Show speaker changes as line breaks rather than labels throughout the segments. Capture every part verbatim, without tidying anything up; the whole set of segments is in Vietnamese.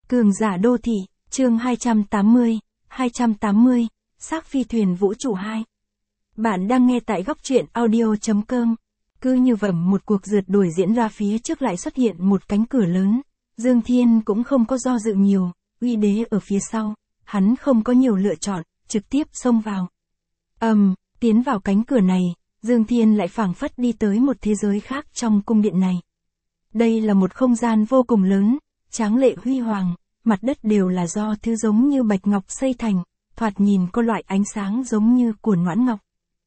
Cường giả đô thị, chương hai trăm tám mươi, hai trăm tám mươi, xác phi thuyền vũ trụ hai. Bạn đang nghe tại góc truyện audio chấm com. Cứ như vẩm một cuộc rượt đuổi diễn ra, phía trước lại xuất hiện một cánh cửa lớn. Dương Thiên cũng không có do dự nhiều, Uy Đế ở phía sau, hắn không có nhiều lựa chọn, trực tiếp xông vào. Ầm, um, tiến vào cánh cửa này, Dương Thiên lại phảng phất đi tới một thế giới khác trong cung điện này. Đây là một không gian vô cùng lớn, tráng lệ huy hoàng, mặt đất đều là do thứ giống như bạch ngọc xây thành, thoạt nhìn có loại ánh sáng giống như của noãn ngọc.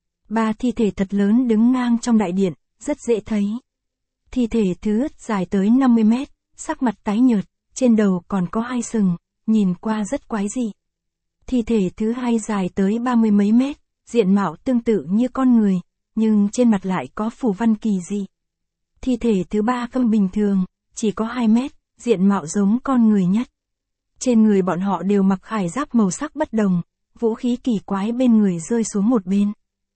Ba thi thể thật lớn đứng ngang trong đại điện, rất dễ thấy. Thi thể thứ dài tới năm mươi mét, sắc mặt tái nhợt, trên đầu còn có hai sừng, nhìn qua rất quái dị. Thi thể thứ hai dài tới ba mươi mấy mét, diện mạo tương tự như con người, nhưng trên mặt lại có phù văn kỳ dị. Thi thể thứ ba không bình thường, chỉ có hai mét, diện mạo giống con người nhất. Trên người bọn họ đều mặc khải giáp màu sắc bất đồng, vũ khí kỳ quái bên người rơi xuống một bên.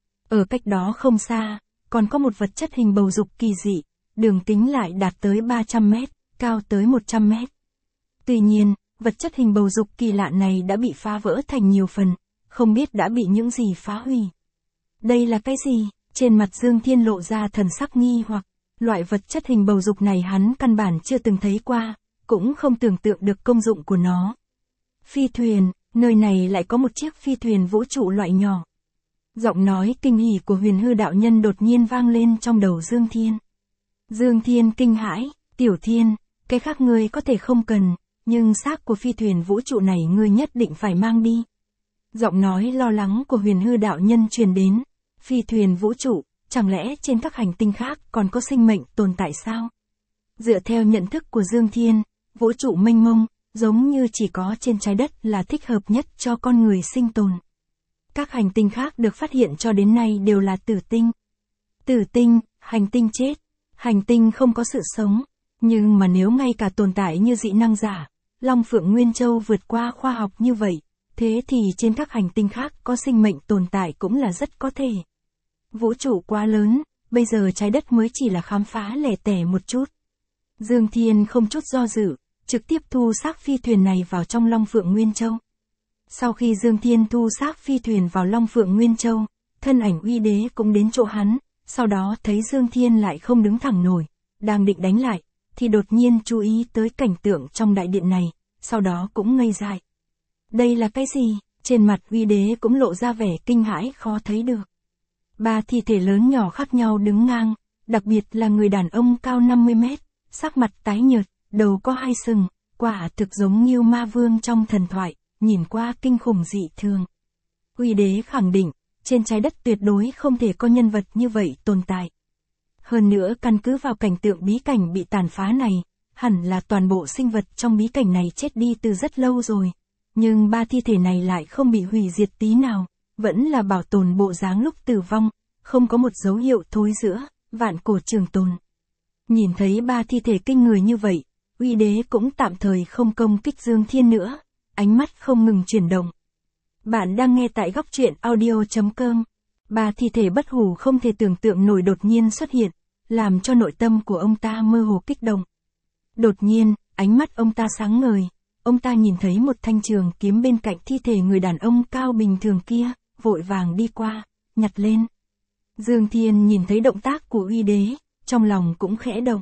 Ở cách đó không xa, còn có một vật chất hình bầu dục kỳ dị, đường kính lại đạt tới ba trăm mét, cao tới một trăm mét. Tuy nhiên, vật chất hình bầu dục kỳ lạ này đã bị phá vỡ thành nhiều phần, không biết đã bị những gì phá hủy. Đây là cái gì? Trên mặt Dương Thiên lộ ra thần sắc nghi hoặc, loại vật chất hình bầu dục này hắn căn bản chưa từng thấy qua, cũng không tưởng tượng được công dụng của nó. Phi thuyền, nơi này lại có một chiếc phi thuyền vũ trụ loại nhỏ. Giọng nói kinh hỉ của Huyền Hư đạo nhân đột nhiên vang lên trong đầu Dương Thiên. Dương Thiên kinh hãi, Tiểu Thiên, cái khác ngươi có thể không cần, nhưng xác của phi thuyền vũ trụ này ngươi nhất định phải mang đi. Giọng nói lo lắng của Huyền Hư đạo nhân truyền đến. Phi thuyền vũ trụ, chẳng lẽ trên các hành tinh khác còn có sinh mệnh tồn tại sao? Dựa theo nhận thức của Dương Thiên, vũ trụ mênh mông, giống như chỉ có trên trái đất là thích hợp nhất cho con người sinh tồn. Các hành tinh khác được phát hiện cho đến nay đều là tử tinh. Tử tinh, hành tinh chết, hành tinh không có sự sống. Nhưng mà nếu ngay cả tồn tại như dị năng giả, Long Phượng Nguyên Châu vượt qua khoa học như vậy, thế thì trên các hành tinh khác có sinh mệnh tồn tại cũng là rất có thể. Vũ trụ quá lớn, bây giờ trái đất mới chỉ là khám phá lẻ tẻ một chút. Dương Thiên không chút do dự, trực tiếp thu xác phi thuyền này vào trong Long Phượng Nguyên Châu. Sau khi Dương Thiên thu xác phi thuyền vào Long Phượng Nguyên Châu, thân ảnh Uy Đế cũng đến chỗ hắn, sau đó thấy Dương Thiên lại không đứng thẳng nổi, đang định đánh lại, thì đột nhiên chú ý tới cảnh tượng trong đại điện này, sau đó cũng ngây dại. Đây là cái gì? Trên mặt Uy Đế cũng lộ ra vẻ kinh hãi khó thấy được. Ba thi thể lớn nhỏ khác nhau đứng ngang, đặc biệt là người đàn ông cao năm mươi mét, sắc mặt tái nhợt, đầu có hai sừng, quả thực giống như ma vương trong thần thoại, nhìn qua kinh khủng dị thường. Uy Đế khẳng định, trên trái đất tuyệt đối không thể có nhân vật như vậy tồn tại. Hơn nữa căn cứ vào cảnh tượng bí cảnh bị tàn phá này, hẳn là toàn bộ sinh vật trong bí cảnh này chết đi từ rất lâu rồi. Nhưng ba thi thể này lại không bị hủy diệt tí nào, vẫn là bảo tồn bộ dáng lúc tử vong, không có một dấu hiệu thối rữa, vạn cổ trường tồn. Nhìn thấy ba thi thể kinh người như vậy, Uy Đế cũng tạm thời không công kích Dương Thiên nữa, ánh mắt không ngừng chuyển động. Bạn đang nghe tại góc truyện audio chấm com. Ba thi thể bất hủ không thể tưởng tượng nổi đột nhiên xuất hiện, làm cho nội tâm của ông ta mơ hồ kích động. Đột nhiên, ánh mắt ông ta sáng ngời, ông ta nhìn thấy một thanh trường kiếm bên cạnh thi thể người đàn ông cao bình thường kia, vội vàng đi qua, nhặt lên. Dương Thiên nhìn thấy động tác của Uy Đế, trong lòng cũng khẽ động.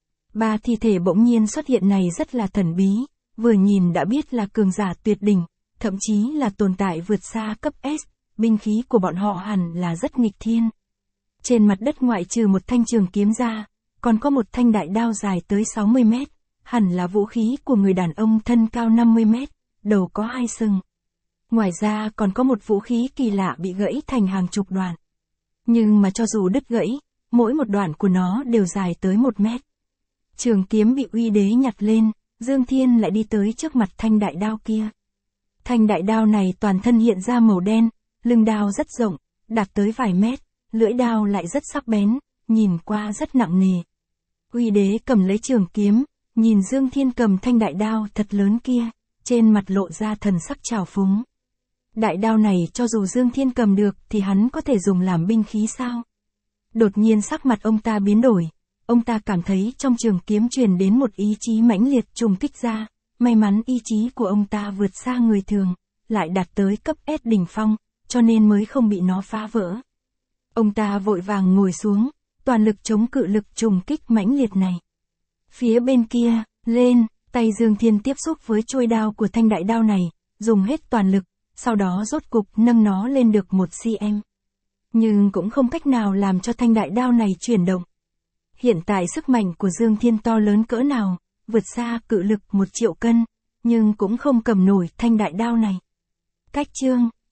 Ba thi thể bỗng nhiên xuất hiện này rất là thần bí, vừa nhìn đã biết là cường giả tuyệt đỉnh, thậm chí là tồn tại vượt xa cấp S, binh khí của bọn họ hẳn là rất nghịch thiên. Trên mặt đất ngoại trừ một thanh trường kiếm ra, còn có một thanh đại đao dài tới sáu mươi mét, hẳn là vũ khí của người đàn ông thân cao năm mươi mét, đầu có hai sừng. Ngoài ra còn có một vũ khí kỳ lạ bị gãy thành hàng chục đoạn. Nhưng mà cho dù đứt gãy, mỗi một đoạn của nó đều dài tới một mét. Trường kiếm bị Uy Đế nhặt lên, Dương Thiên lại đi tới trước mặt thanh đại đao kia. Thanh đại đao này toàn thân hiện ra màu đen, lưng đao rất rộng, đạt tới vài mét, lưỡi đao lại rất sắc bén, nhìn qua rất nặng nề. Uy Đế cầm lấy trường kiếm, nhìn Dương Thiên cầm thanh đại đao thật lớn kia, trên mặt lộ ra thần sắc trào phúng. Đại đao này cho dù Dương Thiên cầm được thì hắn có thể dùng làm binh khí sao? Đột nhiên sắc mặt ông ta biến đổi, ông ta cảm thấy trong trường kiếm truyền đến một ý chí mãnh liệt trùng kích ra, May mắn ý chí của ông ta vượt xa người thường, lại đạt tới cấp S đỉnh phong, cho nên mới không bị nó phá vỡ. Ông ta vội vàng ngồi xuống, toàn lực chống cự lực trùng kích mãnh liệt này. Phía bên kia, lên, tay Dương Thiên tiếp xúc với chuôi đao của thanh đại đao này, dùng hết toàn lực, sau đó rốt cục nâng nó lên được một xăng-ti-mét. Nhưng cũng không cách nào làm cho thanh đại đao này chuyển động. Hiện tại sức mạnh của Dương Thiên to lớn cỡ nào, vượt xa cự lực một triệu cân, nhưng cũng không cầm nổi thanh đại đao này. Cách chương